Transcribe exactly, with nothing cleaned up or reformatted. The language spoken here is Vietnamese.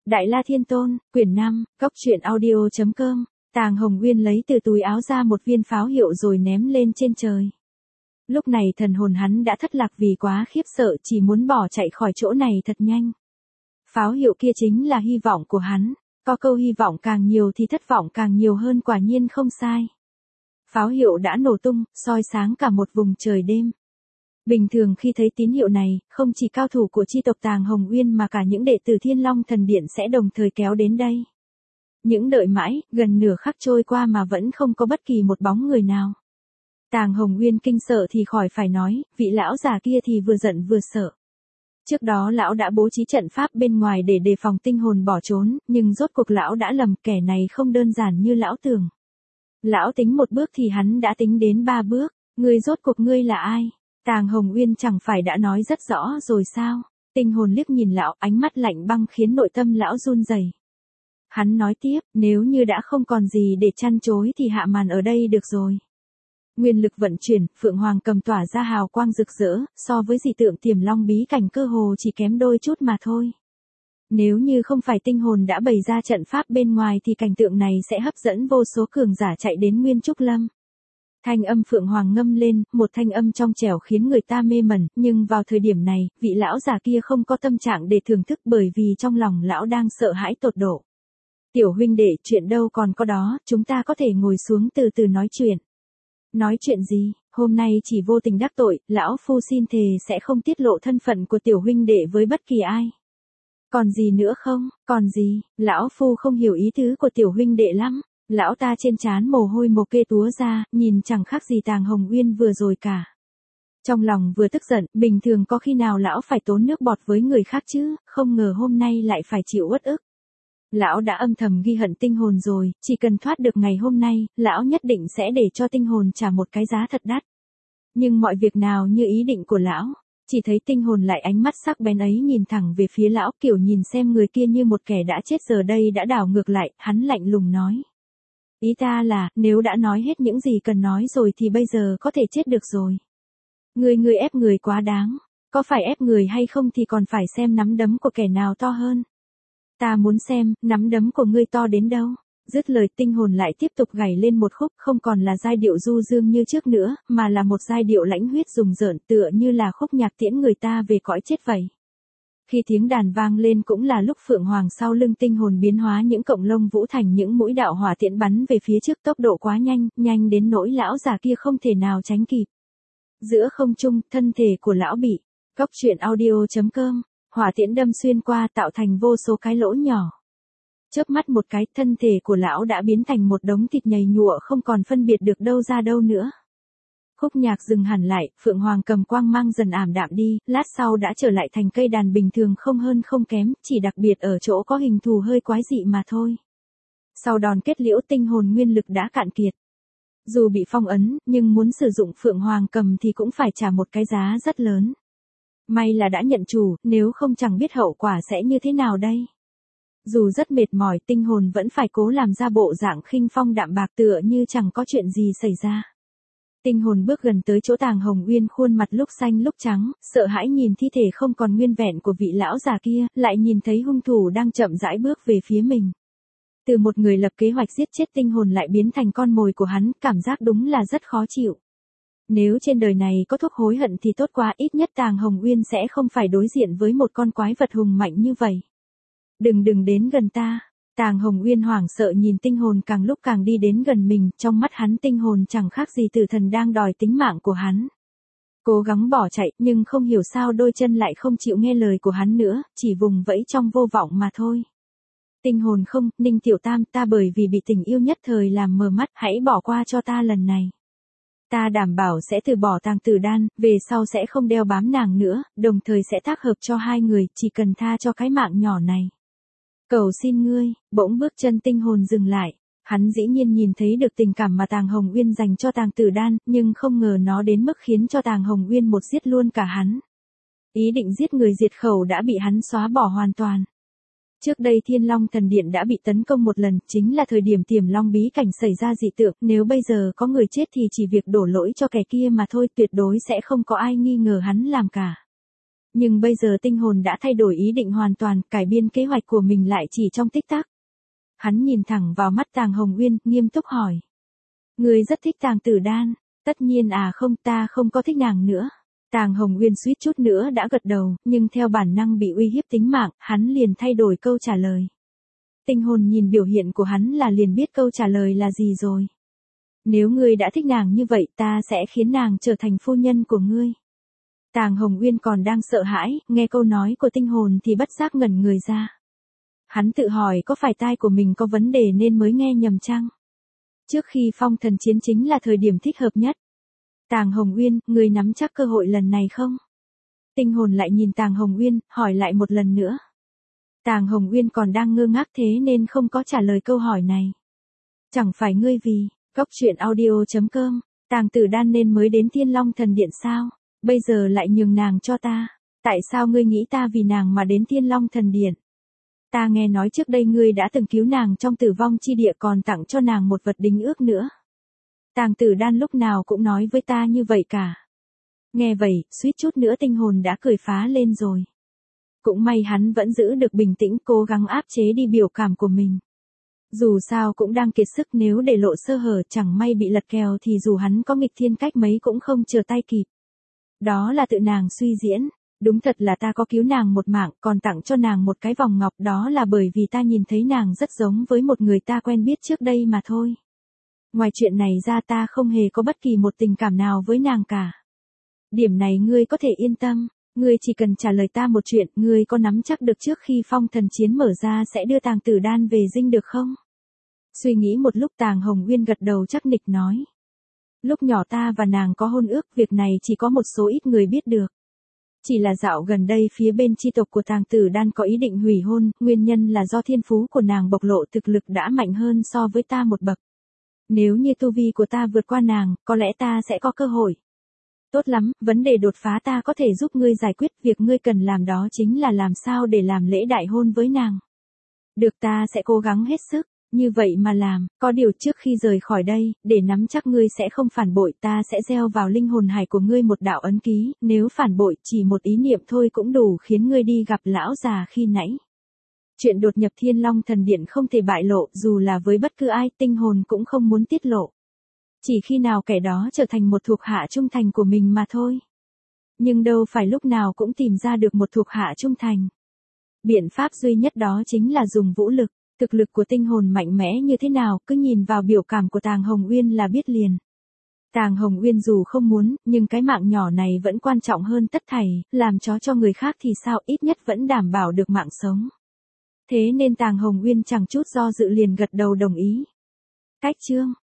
Đại La Thiên Tôn, quyển năm, cốc truyện audio chấm com. Tàng Hồng Uyên lấy từ túi áo ra một viên pháo hiệu rồi ném lên trên trời. Lúc này thần hồn hắn đã thất lạc vì quá khiếp sợ, chỉ muốn bỏ chạy khỏi chỗ này thật nhanh. Pháo hiệu kia chính là hy vọng của hắn, có câu hy vọng càng nhiều thì thất vọng càng nhiều hơn, quả nhiên không sai. Pháo hiệu đã nổ tung, soi sáng cả một vùng trời đêm. Bình thường khi thấy tín hiệu này, không chỉ cao thủ của chi tộc Tàng Hồng Uyên mà cả những đệ tử Thiên Long Thần Điện sẽ đồng thời kéo đến đây. Những đợi mãi, gần nửa khắc trôi qua mà vẫn không có bất kỳ một bóng người nào. Tàng Hồng Uyên kinh sợ thì khỏi phải nói, vị lão già kia thì vừa giận vừa sợ. Trước đó lão đã bố trí trận pháp bên ngoài để đề phòng tinh hồn bỏ trốn, nhưng rốt cuộc lão đã lầm, kẻ này không đơn giản như lão tưởng. Lão tính một bước thì hắn đã tính đến ba bước, ngươi rốt cuộc ngươi là ai? Tàng Hồng Uyên chẳng phải đã nói rất rõ rồi sao? Tinh hồn liếc nhìn lão, ánh mắt lạnh băng khiến nội tâm lão run rẩy. Hắn nói tiếp, nếu như đã không còn gì để chăn chối thì hạ màn ở đây được rồi. Nguyên lực vận chuyển, Phượng Hoàng cầm tỏa ra hào quang rực rỡ, so với dị tượng Tiềm Long bí cảnh cơ hồ chỉ kém đôi chút mà thôi. Nếu như không phải tinh hồn đã bày ra trận pháp bên ngoài thì cảnh tượng này sẽ hấp dẫn vô số cường giả chạy đến Nguyên Trúc Lâm. Thanh âm Phượng Hoàng ngâm lên, một thanh âm trong trẻo khiến người ta mê mẩn, nhưng vào thời điểm này, vị lão già kia không có tâm trạng để thưởng thức bởi vì trong lòng lão đang sợ hãi tột độ. Tiểu huynh đệ, chuyện đâu còn có đó, chúng ta có thể ngồi xuống từ từ nói chuyện. Nói chuyện gì, hôm nay chỉ vô tình đắc tội, lão phu xin thề sẽ không tiết lộ thân phận của tiểu huynh đệ với bất kỳ ai. Còn gì nữa không, còn gì, lão phu không hiểu ý tứ của tiểu huynh đệ lắm. Lão ta trên trán mồ hôi mồ kê túa ra, nhìn chẳng khác gì Tàng Hồng Uyên vừa rồi cả. Trong lòng vừa tức giận, bình thường có khi nào lão phải tốn nước bọt với người khác chứ, không ngờ hôm nay lại phải chịu uất ức. Lão đã âm thầm ghi hận tinh hồn rồi, chỉ cần thoát được ngày hôm nay, lão nhất định sẽ để cho tinh hồn trả một cái giá thật đắt. Nhưng mọi việc nào như ý định của lão, chỉ thấy tinh hồn lại ánh mắt sắc bén ấy nhìn thẳng về phía lão, kiểu nhìn xem người kia như một kẻ đã chết giờ đây đã đảo ngược lại, hắn lạnh lùng nói. Ý ta là, nếu đã nói hết những gì cần nói rồi thì bây giờ có thể chết được rồi. Người người ép người quá đáng, có phải ép người hay không thì còn phải xem nắm đấm của kẻ nào to hơn. Ta muốn xem, nắm đấm của ngươi to đến đâu. Dứt lời tinh hồn lại tiếp tục gảy lên một khúc, không còn là giai điệu du dương như trước nữa, mà là một giai điệu lãnh huyết rùng rợn, tựa như là khúc nhạc tiễn người ta về cõi chết vậy. Khi tiếng đàn vang lên cũng là lúc Phượng Hoàng sau lưng tinh hồn biến hóa những cọng lông vũ thành những mũi đạo hỏa tiễn bắn về phía trước, tốc độ quá nhanh, nhanh đến nỗi lão già kia không thể nào tránh kịp. Giữa không trung, thân thể của lão bị cốc truyện audio chấm com, hỏa tiễn đâm xuyên qua tạo thành vô số cái lỗ nhỏ. Chớp mắt một cái, thân thể của lão đã biến thành một đống thịt nhầy nhụa không còn phân biệt được đâu ra đâu nữa. Khúc nhạc dừng hẳn lại, Phượng Hoàng cầm quang mang dần ảm đạm đi, lát sau đã trở lại thành cây đàn bình thường không hơn không kém, chỉ đặc biệt ở chỗ có hình thù hơi quái dị mà thôi. Sau đòn kết liễu tinh hồn nguyên lực đã cạn kiệt. Dù bị phong ấn, nhưng muốn sử dụng Phượng Hoàng cầm thì cũng phải trả một cái giá rất lớn. May là đã nhận chủ, nếu không chẳng biết hậu quả sẽ như thế nào đây. Dù rất mệt mỏi, tinh hồn vẫn phải cố làm ra bộ dạng khinh phong đạm bạc tựa như chẳng có chuyện gì xảy ra. Tinh hồn bước gần tới chỗ Tàng Hồng Uyên, khuôn mặt lúc xanh lúc trắng, sợ hãi nhìn thi thể không còn nguyên vẹn của vị lão già kia, lại nhìn thấy hung thủ đang chậm rãi bước về phía mình. Từ một người lập kế hoạch giết chết tinh hồn lại biến thành con mồi của hắn, cảm giác đúng là rất khó chịu. Nếu trên đời này có thuốc hối hận thì tốt quá, ít nhất Tàng Hồng Uyên sẽ không phải đối diện với một con quái vật hùng mạnh như vậy. Đừng đừng đến gần ta. Tàng Hồng Uyên hoảng sợ nhìn tinh hồn càng lúc càng đi đến gần mình, trong mắt hắn tinh hồn chẳng khác gì tử thần đang đòi tính mạng của hắn. Cố gắng bỏ chạy, nhưng không hiểu sao đôi chân lại không chịu nghe lời của hắn nữa, chỉ vùng vẫy trong vô vọng mà thôi. Tinh hồn không, Ninh Tiểu Tam, ta bởi vì bị tình yêu nhất thời làm mờ mắt, hãy bỏ qua cho ta lần này. Ta đảm bảo sẽ từ bỏ Tàng Tử Đan, về sau sẽ không đeo bám nàng nữa, đồng thời sẽ tác hợp cho hai người, chỉ cần tha cho cái mạng nhỏ này. Cầu xin ngươi, bỗng bước chân tinh hồn dừng lại, hắn dĩ nhiên nhìn thấy được tình cảm mà Tàng Hồng Uyên dành cho Tàng Tử Đan, nhưng không ngờ nó đến mức khiến cho Tàng Hồng Uyên một giết luôn cả hắn. Ý định giết người diệt khẩu đã bị hắn xóa bỏ hoàn toàn. Trước đây Thiên Long Thần Điện đã bị tấn công một lần, chính là thời điểm Tiềm Long bí cảnh xảy ra dị tượng, nếu bây giờ có người chết thì chỉ việc đổ lỗi cho kẻ kia mà thôi, tuyệt đối sẽ không có ai nghi ngờ hắn làm cả. Nhưng bây giờ tinh hồn đã thay đổi ý định hoàn toàn, cải biên kế hoạch của mình lại chỉ trong tích tắc. Hắn nhìn thẳng vào mắt Tàng Hồng Uyên, nghiêm túc hỏi. Ngươi rất thích Tàng Tử Đan, tất nhiên à không, ta không có thích nàng nữa. Tàng Hồng Uyên suýt chút nữa đã gật đầu, nhưng theo bản năng bị uy hiếp tính mạng, hắn liền thay đổi câu trả lời. Tinh hồn nhìn biểu hiện của hắn là liền biết câu trả lời là gì rồi. Nếu ngươi đã thích nàng như vậy, ta sẽ khiến nàng trở thành phu nhân của ngươi. Tàng Hồng Uyên còn đang sợ hãi, nghe câu nói của tinh hồn thì bất giác ngẩn người ra. Hắn tự hỏi có phải tai của mình có vấn đề nên mới nghe nhầm chăng? Trước khi phong thần chiến chính là thời điểm thích hợp nhất. Tàng Hồng Uyên, ngươi nắm chắc cơ hội lần này không? Tinh hồn lại nhìn Tàng Hồng Uyên, hỏi lại một lần nữa. Tàng Hồng Uyên còn đang ngơ ngác thế nên không có trả lời câu hỏi này. Chẳng phải ngươi vì, Cốc truyện audio chấm com, Tàng Tử Đan nên mới đến Thiên Long Thần Điện sao? Bây giờ lại nhường nàng cho ta. Tại sao ngươi nghĩ ta vì nàng mà đến Thiên Long Thần Điện? Ta nghe nói trước đây ngươi đã từng cứu nàng trong tử vong chi địa còn tặng cho nàng một vật đính ước nữa. Tàng Tử Đan lúc nào cũng nói với ta như vậy cả. Nghe vậy, suýt chút nữa tinh hồn đã cười phá lên rồi. Cũng may hắn vẫn giữ được bình tĩnh, cố gắng áp chế đi biểu cảm của mình. Dù sao cũng đang kiệt sức, nếu để lộ sơ hở chẳng may bị lật kèo thì dù hắn có nghịch thiên cách mấy cũng không trở tay kịp. Đó là tự nàng suy diễn. Đúng thật là ta có cứu nàng một mạng, còn tặng cho nàng một cái vòng ngọc, đó là bởi vì ta nhìn thấy nàng rất giống với một người ta quen biết trước đây mà thôi. Ngoài chuyện này ra ta không hề có bất kỳ một tình cảm nào với nàng cả. Điểm này ngươi có thể yên tâm, ngươi chỉ cần trả lời ta một chuyện, ngươi có nắm chắc được trước khi phong thần chiến mở ra sẽ đưa Tàng Tử Đan về dinh được không? Suy nghĩ một lúc Tàng Hồng Uyên gật đầu chắc nịch nói. Lúc nhỏ ta và nàng có hôn ước, việc này chỉ có một số ít người biết được. Chỉ là dạo gần đây phía bên chi tộc của Tàng Tử Đan có ý định hủy hôn, nguyên nhân là do thiên phú của nàng bộc lộ thực lực đã mạnh hơn so với ta một bậc. Nếu như tu vi của ta vượt qua nàng, có lẽ ta sẽ có cơ hội. Tốt lắm, vấn đề đột phá ta có thể giúp ngươi giải quyết, việc ngươi cần làm đó chính là làm sao để làm lễ đại hôn với nàng. Được, ta sẽ cố gắng hết sức. Như vậy mà làm, có điều trước khi rời khỏi đây, để nắm chắc ngươi sẽ không phản bội, ta sẽ gieo vào linh hồn hải của ngươi một đạo ấn ký, nếu phản bội chỉ một ý niệm thôi cũng đủ khiến ngươi đi gặp lão già khi nãy. Chuyện đột nhập Thiên Long Thần Điện không thể bại lộ, dù là với bất cứ ai, tinh hồn cũng không muốn tiết lộ. Chỉ khi nào kẻ đó trở thành một thuộc hạ trung thành của mình mà thôi. Nhưng đâu phải lúc nào cũng tìm ra được một thuộc hạ trung thành. Biện pháp duy nhất đó chính là dùng vũ lực. Thực lực của tinh hồn mạnh mẽ như thế nào, cứ nhìn vào biểu cảm của Tàng Hồng Uyên là biết liền. Tàng Hồng Uyên dù không muốn, nhưng cái mạng nhỏ này vẫn quan trọng hơn tất thảy, làm chó cho người khác thì sao, ít nhất vẫn đảm bảo được mạng sống. Thế nên Tàng Hồng Uyên chẳng chút do dự liền gật đầu đồng ý. Cách chương